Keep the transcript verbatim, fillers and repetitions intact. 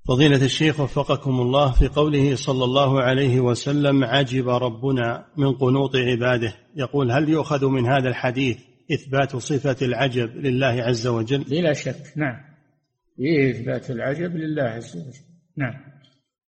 فضيلة الشيخ وفقكم الله، في قوله صلى الله عليه وسلم عجب ربنا من قنوط عباده، يقول هل يؤخذ من هذا الحديث إثبات صفة العجب لله عز وجل؟ بلا شك، نعم، فيه إثبات العجب لله عز وجل، نعم.